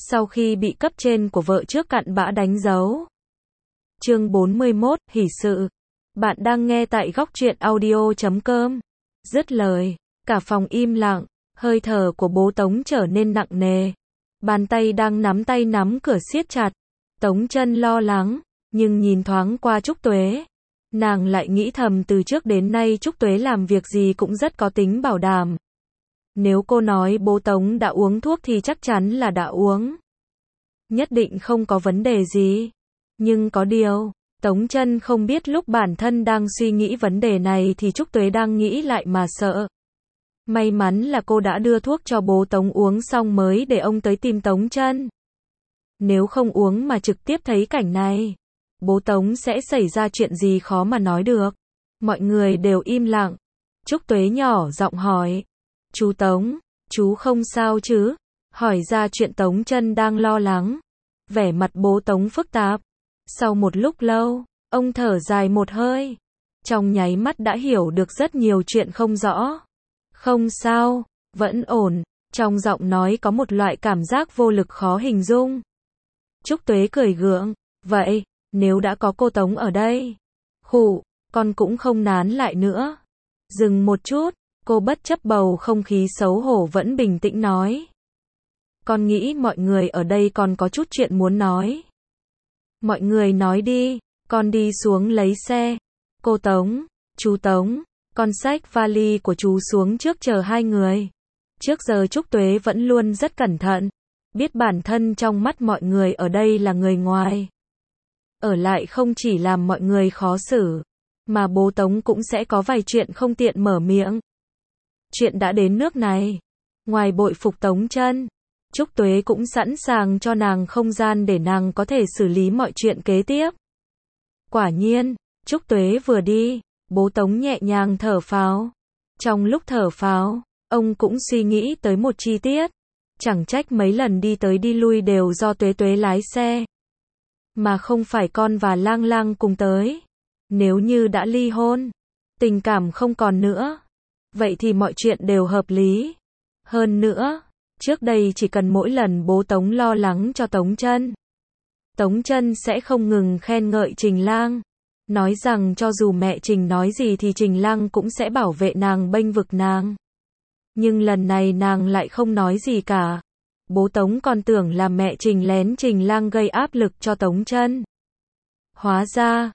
sau khi bị cấp trên của vợ trước cặn bã đánh dấu. Chương 41, hỷ sự. Bạn đang nghe tại góc truyện audio.com. Dứt lời, cả phòng im lặng, hơi thở của bố Tống trở nên nặng nề. Bàn tay đang nắm tay nắm cửa siết chặt. Tống Chân lo lắng, nhưng nhìn thoáng qua Trúc Tuế. Nàng lại nghĩ thầm từ trước đến nay Trúc Tuế làm việc gì cũng rất có tính bảo đảm. Nếu cô nói bố Tống đã uống thuốc thì chắc chắn là đã uống. Nhất định không có vấn đề gì. Nhưng có điều, Tống Chân không biết lúc bản thân đang suy nghĩ vấn đề này thì Trúc Tuế đang nghĩ lại mà sợ. May mắn là cô đã đưa thuốc cho bố Tống uống xong mới để ông tới tìm Tống Chân. Nếu không uống mà trực tiếp thấy cảnh này, bố Tống sẽ xảy ra chuyện gì khó mà nói được. Mọi người đều im lặng. Trúc Tuế nhỏ giọng hỏi. Chú Tống, chú không sao chứ? Hỏi ra chuyện Tống Chân đang lo lắng. Vẻ mặt bố Tống phức tạp. Sau một lúc lâu, ông thở dài một hơi. Trong nháy mắt đã hiểu được rất nhiều chuyện không rõ. Không sao, vẫn ổn. Trong giọng nói có một loại cảm giác vô lực khó hình dung. Trúc Tuế cười gượng. Vậy, nếu đã có cô Tống ở đây, khụ, con cũng không nán lại nữa. Dừng một chút, cô bất chấp bầu không khí xấu hổ vẫn bình tĩnh nói. Con nghĩ mọi người ở đây còn có chút chuyện muốn nói. Mọi người nói đi, con đi xuống lấy xe. Cô Tống, chú Tống, con xách vali của chú xuống trước chờ hai người. Trước giờ Trúc Tuế vẫn luôn rất cẩn thận, biết bản thân trong mắt mọi người ở đây là người ngoài. Ở lại không chỉ làm mọi người khó xử, mà bố Tống cũng sẽ có vài chuyện không tiện mở miệng. Chuyện đã đến nước này, ngoài bội phục Tống Chân, Trúc Tuế cũng sẵn sàng cho nàng không gian để nàng có thể xử lý mọi chuyện kế tiếp. Quả nhiên, Trúc Tuế vừa đi, bố Tống nhẹ nhàng thở phào. Trong lúc thở phào, ông cũng suy nghĩ tới một chi tiết. Chẳng trách mấy lần đi tới đi lui đều do Tuế Tuế lái xe, mà không phải con và Lang Lang cùng tới. Nếu như đã ly hôn, tình cảm không còn nữa, vậy thì mọi chuyện đều hợp lý. Hơn nữa, trước đây chỉ cần mỗi lần bố Tống lo lắng cho Tống Chân, Tống Chân sẽ không ngừng khen ngợi Trình Lang, nói rằng cho dù mẹ Trình nói gì thì Trình Lang cũng sẽ bảo vệ nàng, bênh vực nàng. Nhưng lần này nàng lại không nói gì cả. Bố Tống còn tưởng là mẹ Trình lén Trình Lang gây áp lực cho Tống Chân. Hóa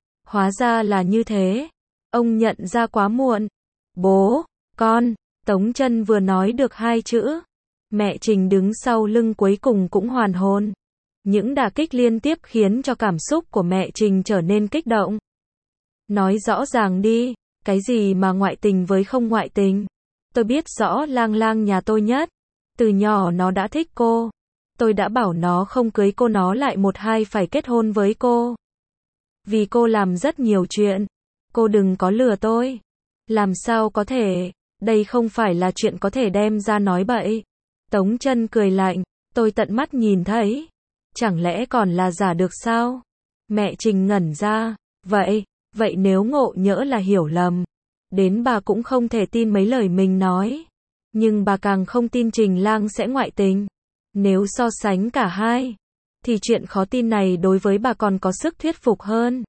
ra là như thế. Ông nhận ra quá muộn. Bố, con, Tống Chân vừa nói được hai chữ. Mẹ Trình đứng sau lưng cuối cùng cũng hoàn hồn. Những đả kích liên tiếp khiến cho cảm xúc của mẹ Trình trở nên kích động. Nói rõ ràng đi, cái gì mà ngoại tình với không ngoại tình? Tôi biết rõ Lang Lang nhà tôi nhất. Từ nhỏ nó đã thích cô. Tôi đã bảo nó không cưới cô nó lại một hai phải kết hôn với cô. Vì cô làm rất nhiều chuyện. Cô đừng có lừa tôi. Làm sao có thể, đây không phải là chuyện có thể đem ra nói bậy. Tống Chân cười lạnh, tôi tận mắt nhìn thấy. Chẳng lẽ còn là giả được sao? Mẹ Trình ngẩn ra, vậy nếu ngộ nhỡ là hiểu lầm. Đến bà cũng không thể tin mấy lời mình nói. Nhưng bà càng không tin Trình Lang sẽ ngoại tình. Nếu so sánh cả hai, thì chuyện khó tin này đối với bà còn có sức thuyết phục hơn.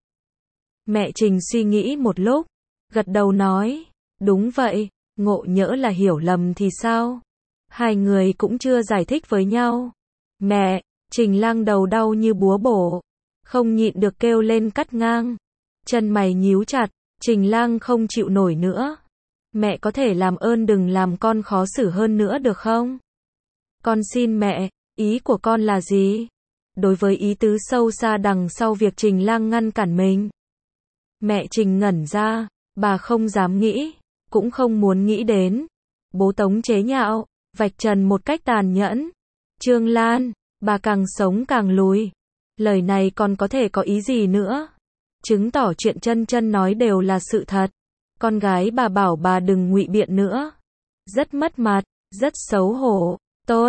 Mẹ Trình suy nghĩ một lúc, gật đầu nói, đúng vậy, ngộ nhỡ là hiểu lầm thì sao? Hai người cũng chưa giải thích với nhau. Mẹ, Trình Lang đầu đau như búa bổ, không nhịn được kêu lên cắt ngang. Chân mày nhíu chặt, Trình Lang không chịu nổi nữa. Mẹ có thể làm ơn đừng làm con khó xử hơn nữa được không? Con xin mẹ, ý của con là gì? Đối với ý tứ sâu xa đằng sau việc Trình Lang ngăn cản mình. Mẹ Trình ngẩn ra, bà không dám nghĩ, cũng không muốn nghĩ đến. Bố Tống chế nhạo, vạch trần một cách tàn nhẫn. Trương Lan, bà càng sống càng lùi. Lời này còn có thể có ý gì nữa? Chứng tỏ chuyện Chân Chân nói đều là sự thật. Con gái bà bảo bà đừng ngụy biện nữa. Rất mất mặt, rất xấu hổ.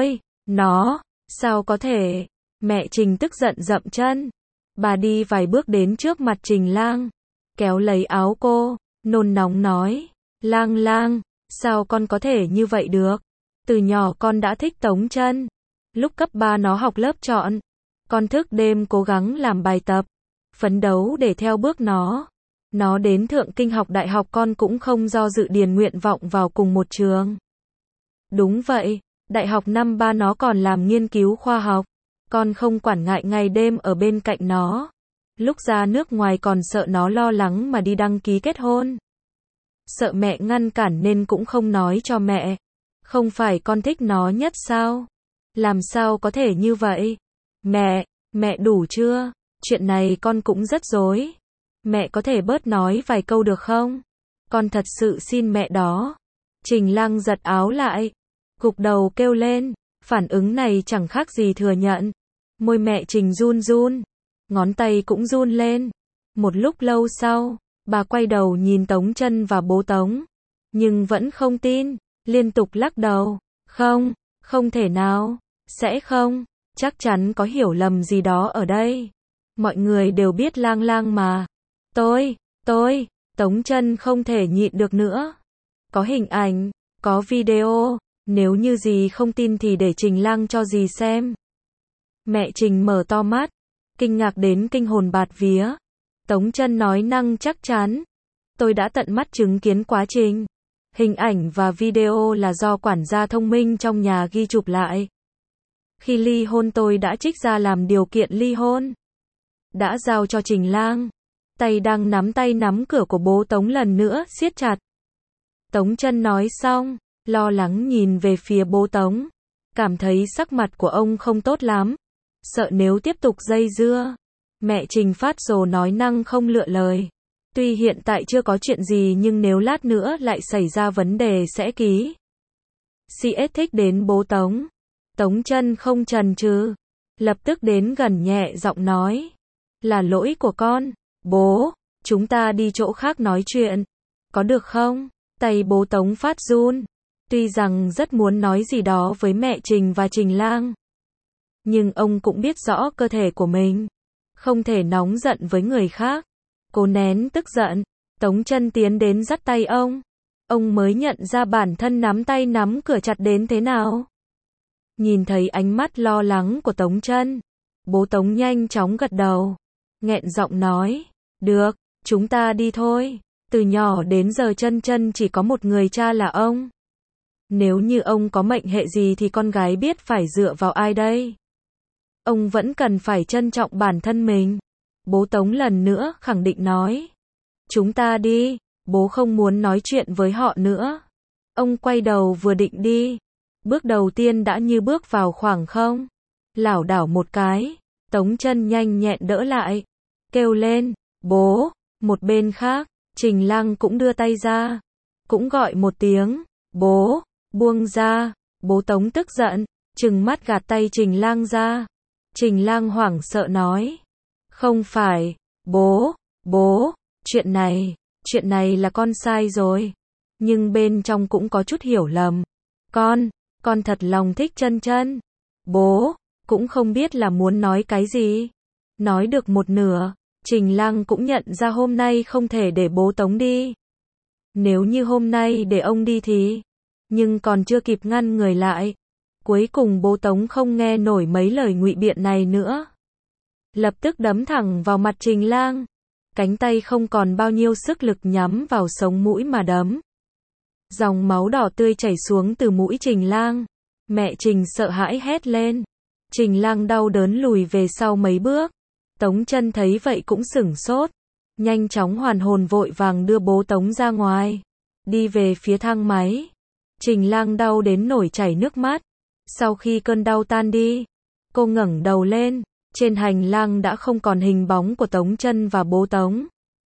Sao có thể? Mẹ Trình tức giận dậm chân. Bà đi vài bước đến trước mặt Trình Lang, kéo lấy áo cô, nôn nóng nói. Lang Lang, sao con có thể như vậy được? Từ nhỏ con đã thích Tống Chân. Lúc cấp 3 nó học lớp chọn. Con thức đêm cố gắng làm bài tập, phấn đấu để theo bước nó. Nó đến Thượng Kinh học đại học con cũng không do dự điền nguyện vọng vào cùng một trường. Đúng vậy, đại học năm 3 nó còn làm nghiên cứu khoa học. Con không quản ngại ngày đêm ở bên cạnh nó. Lúc ra nước ngoài còn sợ nó lo lắng mà đi đăng ký kết hôn. Sợ mẹ ngăn cản nên cũng không nói cho mẹ. Không phải con thích nó nhất sao? Làm sao có thể như vậy? Mẹ đủ chưa? Chuyện này con cũng rất rối. Mẹ có thể bớt nói vài câu được không? Con thật sự xin mẹ đó. Trình Lăng giật áo lại, gục đầu kêu lên. Phản ứng này chẳng khác gì thừa nhận. Môi mẹ Trình run run, ngón tay cũng run lên. Một lúc lâu sau, bà quay đầu nhìn Tống Chân và bố Tống, nhưng vẫn không tin, liên tục lắc đầu. Không thể nào, sẽ không, chắc chắn có hiểu lầm gì đó ở đây. Mọi người đều biết Lang Lang mà. Tống Chân không thể nhịn được nữa. Có hình ảnh, có video, nếu như dì không tin thì để Trình Lăng cho dì xem. Mẹ Trình mở to mắt, kinh ngạc đến kinh hồn bạt vía. Tống Chân nói năng chắc chắn. Tôi đã tận mắt chứng kiến quá trình. Hình ảnh và video là do quản gia thông minh trong nhà ghi chụp lại. Khi ly hôn tôi đã trích ra làm điều kiện ly hôn. Đã giao cho Trình Lang. Tay đang nắm tay nắm cửa của bố Tống lần nữa siết chặt. Tống Chân nói xong, lo lắng nhìn về phía bố Tống. Cảm thấy sắc mặt của ông không tốt lắm. Sợ nếu tiếp tục dây dưa. Mẹ Trình phát rồ nói năng không lựa lời. Tuy hiện tại chưa có chuyện gì nhưng nếu lát nữa lại xảy ra vấn đề sẽ ký. CS thích đến bố Tống. Tống Chân không chần chừ, lập tức đến gần nhẹ giọng nói. Là lỗi của con, bố, chúng ta đi chỗ khác nói chuyện. Có được không? Tay bố Tống phát run. Tuy rằng rất muốn nói gì đó với mẹ Trình và Trình Lang. Nhưng ông cũng biết rõ cơ thể của mình. Không thể nóng giận với người khác. Cố nén tức giận. Tống Chân tiến đến dắt tay ông. Ông mới nhận ra bản thân nắm tay nắm cửa chặt đến thế nào. Nhìn thấy ánh mắt lo lắng của Tống Chân, bố Tống nhanh chóng gật đầu. Nghẹn giọng nói. Được, chúng ta đi thôi. Từ nhỏ đến giờ Chân Chân chỉ có một người cha là ông. Nếu như ông có mệnh hệ gì thì con gái biết phải dựa vào ai đây? Ông vẫn cần phải trân trọng bản thân mình. Bố Tống lần nữa khẳng định nói. Chúng ta đi, bố không muốn nói chuyện với họ nữa. Ông quay đầu vừa định đi. Bước đầu tiên đã như bước vào khoảng không. Lảo đảo một cái, Tống Chân nhanh nhẹn đỡ lại. Kêu lên, bố. Một bên khác, Trình Lăng cũng đưa tay ra. Cũng gọi một tiếng, bố, buông ra. Bố Tống tức giận, trừng mắt gạt tay Trình Lăng ra. Trình Lăng hoảng sợ nói. Không phải, bố, chuyện này là con sai rồi. Nhưng bên trong cũng có chút hiểu lầm. Con thật lòng thích Chân Chân. Bố, cũng không biết là muốn nói cái gì. Nói được một nửa, Trình Lăng cũng nhận ra hôm nay không thể để bố Tống đi. Nếu như hôm nay để ông đi thì... Nhưng còn chưa kịp ngăn người lại. Cuối cùng bố Tống không nghe nổi mấy lời ngụy biện này nữa. Lập tức đấm thẳng vào mặt Trình Lang. Cánh tay không còn bao nhiêu sức lực nhắm vào sống mũi mà đấm. Dòng máu đỏ tươi chảy xuống từ mũi Trình Lang. Mẹ Trình sợ hãi hét lên. Trình Lang đau đớn lùi về sau mấy bước. Tống Chân thấy vậy cũng sửng sốt. Nhanh chóng hoàn hồn vội vàng đưa bố Tống ra ngoài. Đi về phía thang máy. Trình Lang đau đến nổi chảy nước mắt. Sau khi cơn đau tan đi, cô ngẩng đầu lên. Trên hành lang đã không còn hình bóng của Tống Chân và bố Tống.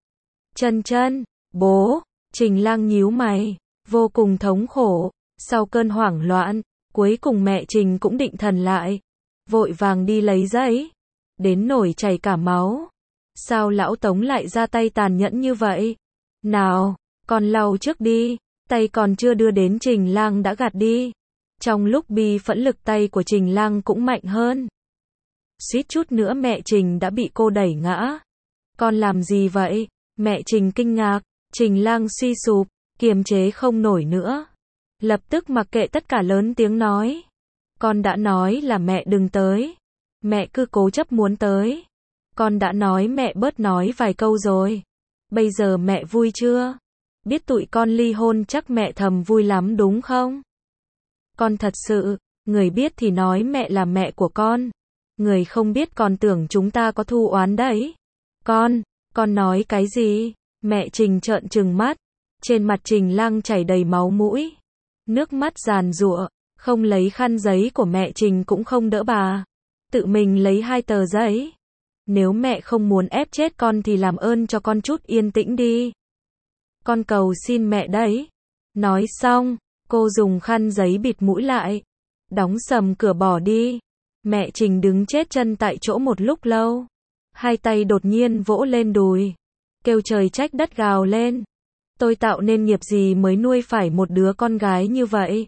Chân, bố. Trình Lang nhíu mày, vô cùng thống khổ. Sau cơn hoảng loạn, cuối cùng mẹ Trình cũng định thần lại. Vội vàng đi lấy giấy. Đến nổi chảy cả máu. Sao lão Tống lại ra tay tàn nhẫn như vậy? Nào, con lau trước đi. Tay còn chưa đưa đến Trình Lang đã gạt đi. Trong lúc bi phẫn lực tay của Trình Lang cũng mạnh hơn. Suýt chút nữa mẹ Trình đã bị cô đẩy ngã. Con làm gì vậy? Mẹ Trình kinh ngạc. Trình Lang suy sụp, kiềm chế không nổi nữa. Lập tức mặc kệ tất cả lớn tiếng nói. Con đã nói là mẹ đừng tới. Mẹ cứ cố chấp muốn tới. Con đã nói mẹ bớt nói vài câu rồi. Bây giờ mẹ vui chưa? Biết tụi con ly hôn chắc mẹ thầm vui lắm đúng không? Con thật sự, người biết thì nói mẹ là mẹ của con. Người không biết còn tưởng chúng ta có thù oán đấy. Con nói cái gì? Mẹ Trình trợn trừng mắt. Trên mặt Trình Lang chảy đầy máu mũi. Nước mắt giàn giụa, không lấy khăn giấy của mẹ Trình cũng không đỡ bà. Tự mình lấy 2 tờ giấy. Nếu mẹ không muốn ép chết con thì làm ơn cho con chút yên tĩnh đi. Con cầu xin mẹ đấy. Nói xong, cô dùng khăn giấy bịt mũi lại. Đóng sầm cửa bỏ đi. Mẹ Trình đứng chết chân tại chỗ một lúc lâu. 2 tay đột nhiên vỗ lên đùi. Kêu trời trách đất gào lên. Tôi tạo nên nghiệp gì mới nuôi phải một đứa con gái như vậy?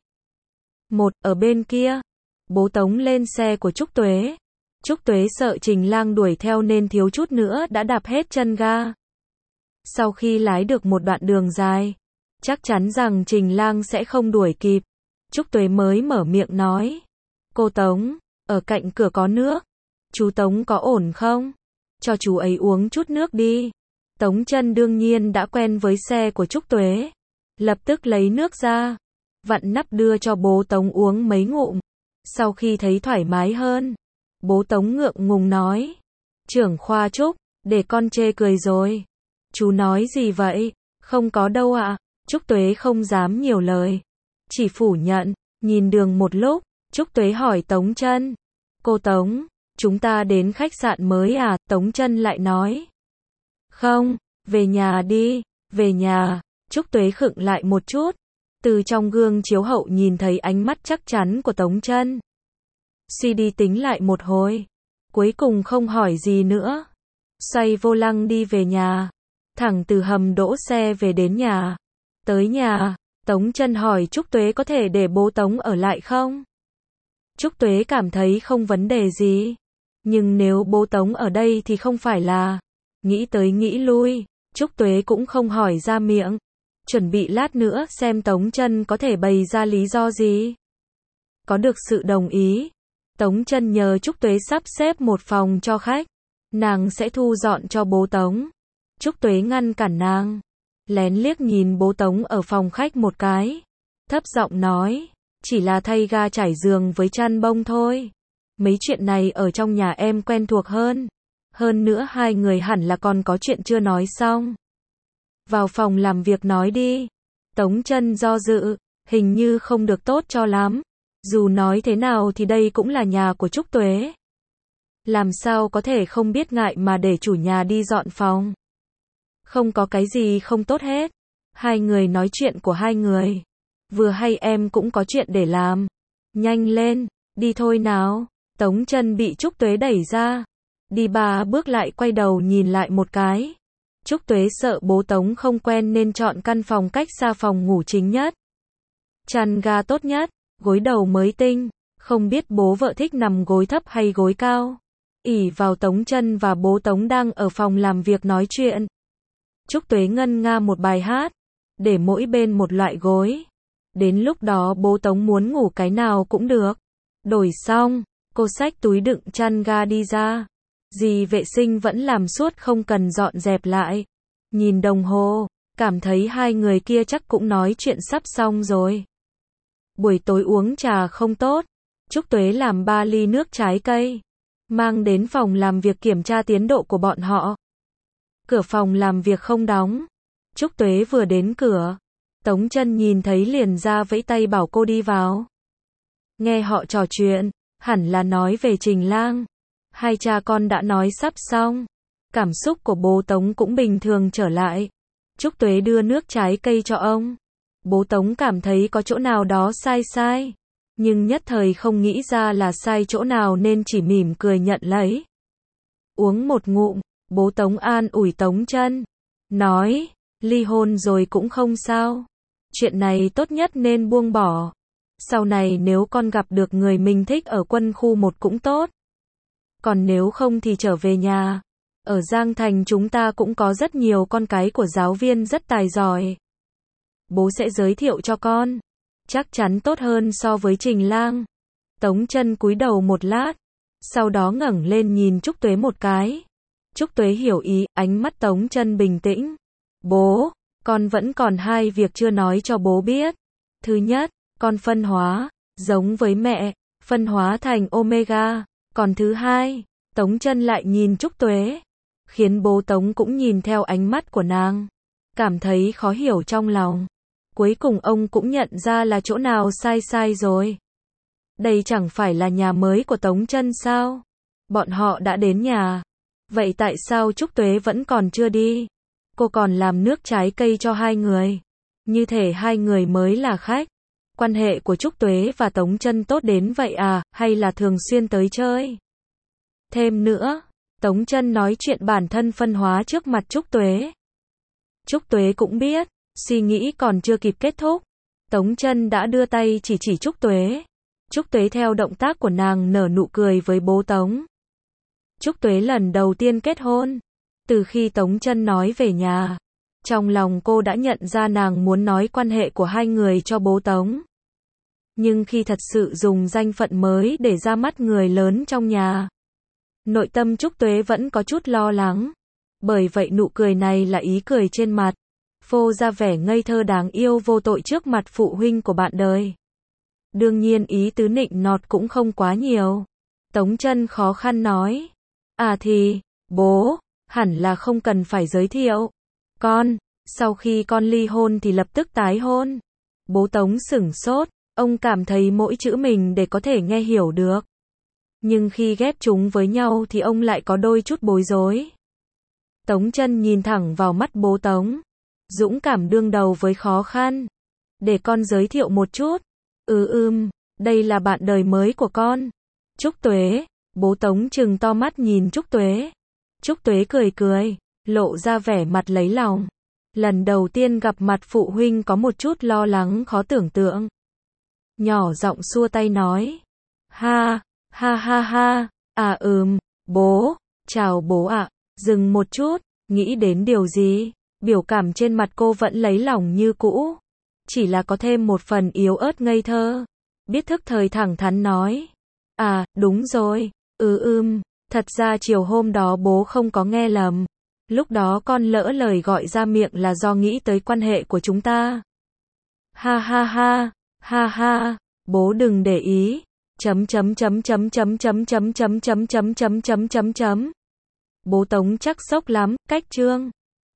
Ở bên kia, bố Tống lên xe của Trúc Tuế. Trúc Tuế sợ Trình Lang đuổi theo nên thiếu chút nữa đã đạp hết chân ga. Sau khi lái được một đoạn đường dài, chắc chắn rằng Trình Lang sẽ không đuổi kịp. Trúc Tuế mới mở miệng nói. Cô Tống, ở cạnh cửa có nước. Chú Tống có ổn không? Cho chú ấy uống chút nước đi. Tống Chân đương nhiên đã quen với xe của Trúc Tuế. Lập tức lấy nước ra. Vặn nắp đưa cho bố Tống uống mấy ngụm. Sau khi thấy thoải mái hơn, bố Tống ngượng ngùng nói. Trưởng khoa Trúc, để con chê cười rồi. Chú nói gì vậy? Không có đâu ạ. Trúc Tuế không dám nhiều lời. Chỉ phủ nhận. Nhìn đường một lúc, Trúc Tuế hỏi Tống Chân. Cô Tống, chúng ta đến khách sạn mới à? Tống Chân lại nói. Không, về nhà đi, về nhà. Trúc Tuế khựng lại một chút. Từ trong gương chiếu hậu nhìn thấy ánh mắt chắc chắn của Tống Chân. Suy đi tính lại một hồi. Cuối cùng không hỏi gì nữa. Xoay vô lăng đi về nhà. Thẳng từ hầm đỗ xe về đến nhà. Tới nhà, Tống Chân hỏi Trúc Tuế có thể để bố Tống ở lại không? Trúc Tuế cảm thấy không vấn đề gì. Nhưng nếu bố Tống ở đây thì không phải là... Nghĩ tới nghĩ lui, Trúc Tuế cũng không hỏi ra miệng. Chuẩn bị lát nữa xem Tống Chân có thể bày ra lý do gì. Có được sự đồng ý, Tống Chân nhờ Trúc Tuế sắp xếp một phòng cho khách. Nàng sẽ thu dọn cho bố Tống. Trúc Tuế ngăn cản nàng. Lén liếc nhìn bố Tống ở phòng khách một cái. Thấp giọng nói, chỉ là thay ga trải giường với chăn bông thôi. Mấy chuyện này ở trong nhà em quen thuộc hơn. Hơn nữa 2 người hẳn là còn có chuyện chưa nói xong. Vào phòng làm việc nói đi. Tống Chân do dự, hình như không được tốt cho lắm. Dù nói thế nào thì đây cũng là nhà của Trúc Tuế. Làm sao có thể không biết ngại mà để chủ nhà đi dọn phòng. Không có cái gì không tốt hết. 2 người nói chuyện của 2 người. Vừa hay em cũng có chuyện để làm. Nhanh lên, đi thôi nào. Tống Chân bị Trúc Tuế đẩy ra. Đi 3 bước lại quay đầu nhìn lại một cái. Trúc Tuế sợ bố Tống không quen nên chọn căn phòng cách xa phòng ngủ chính nhất. Chăn ga tốt nhất, gối đầu mới tinh. Không biết bố vợ thích nằm gối thấp hay gối cao. Ỷ vào Tống Chân và bố Tống đang ở phòng làm việc nói chuyện. Trúc Tuế ngân nga một bài hát. Để mỗi bên một loại gối. Đến lúc đó bố Tống muốn ngủ cái nào cũng được. Đổi xong, cô xách túi đựng chăn ga đi ra. Dì vệ sinh vẫn làm suốt không cần dọn dẹp lại. Nhìn đồng hồ, cảm thấy 2 người kia chắc cũng nói chuyện sắp xong rồi. Buổi tối uống trà không tốt. Trúc Tuế làm 3 ly nước trái cây. Mang đến phòng làm việc kiểm tra tiến độ của bọn họ. Cửa phòng làm việc không đóng. Trúc Tuế vừa đến cửa. Tống Chân nhìn thấy liền ra vẫy tay bảo cô đi vào. Nghe họ trò chuyện, hẳn là nói về Trình Lang. 2 cha con đã nói sắp xong. Cảm xúc của bố Tống cũng bình thường trở lại. Trúc Tuế đưa nước trái cây cho ông. Bố Tống cảm thấy có chỗ nào đó sai. Nhưng nhất thời không nghĩ ra là sai chỗ nào nên chỉ mỉm cười nhận lấy. Uống một ngụm, bố Tống an ủi Tống Chân. Nói, ly hôn rồi cũng không sao. Chuyện này tốt nhất nên buông bỏ. Sau này nếu con gặp được người mình thích ở quân khu 1 cũng tốt. Còn nếu không thì trở về nhà. Ở Giang Thành chúng ta cũng có rất nhiều con cái của giáo viên rất tài giỏi. Bố sẽ giới thiệu cho con. Chắc chắn tốt hơn so với Trình Lang. Tống Chân cúi đầu một lát, sau đó ngẩng lên nhìn Trúc Tuế một cái. Trúc Tuế hiểu ý, ánh mắt Tống Chân bình tĩnh. Bố, con vẫn còn hai việc chưa nói cho bố biết. Thứ nhất, con phân hóa, giống với mẹ, phân hóa thành Omega. Còn thứ hai, Tống Chân lại nhìn Trúc Tuế, khiến bố Tống cũng nhìn theo ánh mắt của nàng, cảm thấy khó hiểu trong lòng. Cuối cùng ông cũng nhận ra là chỗ nào sai rồi. Đây chẳng phải là nhà mới của Tống Chân sao? Bọn họ đã đến nhà. Vậy tại sao Trúc Tuế vẫn còn chưa đi? Cô còn làm nước trái cây cho hai người. Như thể hai người mới là khách. Quan hệ của Trúc Tuế và Tống Chân tốt đến vậy à, hay là thường xuyên tới chơi? Thêm nữa, Tống Chân nói chuyện bản thân phân hóa trước mặt Trúc Tuế. Trúc Tuế cũng biết, suy nghĩ còn chưa kịp kết thúc. Tống Chân đã đưa tay chỉ Trúc Tuế. Trúc Tuế theo động tác của nàng nở nụ cười với bố Tống. Trúc Tuế lần đầu tiên kết hôn. Từ khi Tống Chân nói về nhà, trong lòng cô đã nhận ra nàng muốn nói quan hệ của hai người cho bố Tống. Nhưng khi thật sự dùng danh phận mới để ra mắt người lớn trong nhà, nội tâm Trúc Tuế vẫn có chút lo lắng. Bởi vậy nụ cười này là ý cười trên mặt, phô ra vẻ ngây thơ đáng yêu vô tội trước mặt phụ huynh của bạn đời. Đương nhiên ý tứ nịnh nọt cũng không quá nhiều. Tống Chân khó khăn nói. À thì, bố, hẳn là không cần phải giới thiệu. Con, sau khi con ly hôn thì lập tức tái hôn. Bố Tống sửng sốt, ông cảm thấy mỗi chữ mình để có thể nghe hiểu được. Nhưng khi ghép chúng với nhau thì ông lại có đôi chút bối rối. Tống Chân nhìn thẳng vào mắt bố Tống. Dũng cảm đương đầu với khó khăn. Để con giới thiệu một chút. Đây là bạn đời mới của con. Trúc Tuế. Bố Tống trừng to mắt nhìn Trúc Tuế. Trúc Tuế cười, lộ ra vẻ mặt lấy lòng. Lần đầu tiên gặp mặt phụ huynh có một chút lo lắng khó tưởng tượng. Nhỏ giọng xua tay nói. Ha, bố, chào bố ạ. Dừng một chút, nghĩ đến điều gì? Biểu cảm trên mặt cô vẫn lấy lòng như cũ. Chỉ là có thêm một phần yếu ớt ngây thơ. Biết thức thời thẳng thắn nói. À, đúng rồi. Thật ra chiều hôm đó bố không có nghe lầm. Lúc đó con lỡ lời gọi ra miệng là do nghĩ tới quan hệ của chúng ta. Ha, bố đừng để ý. Bố Tống chắc sốc lắm, cách chương.